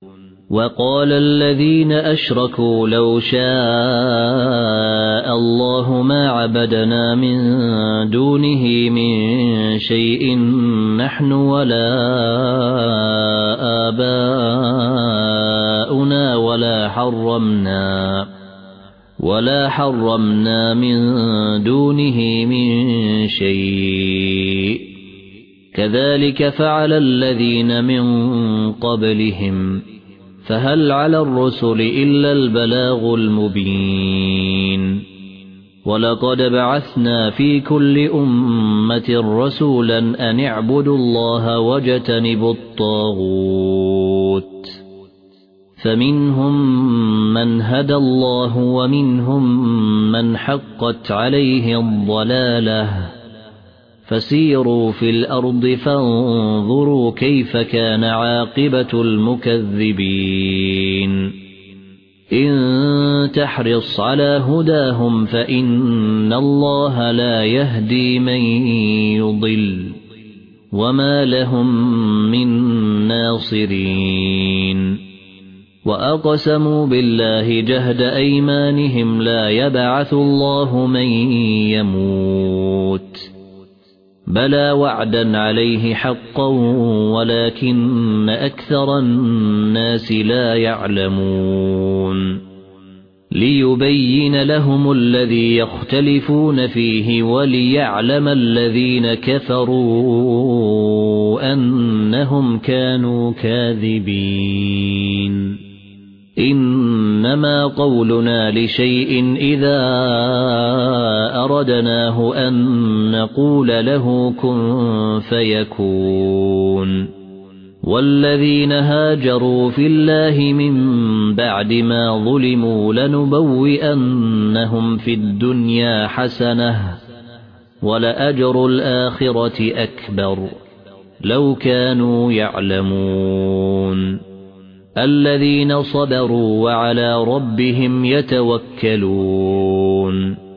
وقال الذين أشركوا لو شاء الله ما عبدنا من دونه من شيء نحن ولا آباؤنا ولا حرمنا من دونه من شيء كذلك فعل الذين من قبلهم فهل على الرسل إلا البلاغ المبين ولقد بعثنا في كل أمة رسولا أن اعبدوا الله واجتنبوا الطاغوت فمنهم من هدى الله ومنهم من حقت عليه الضلالة فسيروا في الأرض فانظروا كيف كان عاقبة المكذبين إن تحرص على هداهم فإن الله لا يهدي من يضل وما لهم من ناصرين وأقسموا بالله جهد أيمانهم لا يبعث الله من يموت بلى وعدا عليه حقا ولكن أكثر الناس لا يعلمون ليبين لهم الذي يختلفون فيه وليعلم الذين كفروا أنهم كانوا كاذبين إنما قولنا لشيء إذا أردناه أن نقول له كن فيكون والذين هاجروا في الله من بعد ما ظلموا لنبوئنهم في الدنيا حسنة ولأجر الآخرة أكبر لو كانوا يعلمون الذين صبروا وعلى ربهم يتوكلون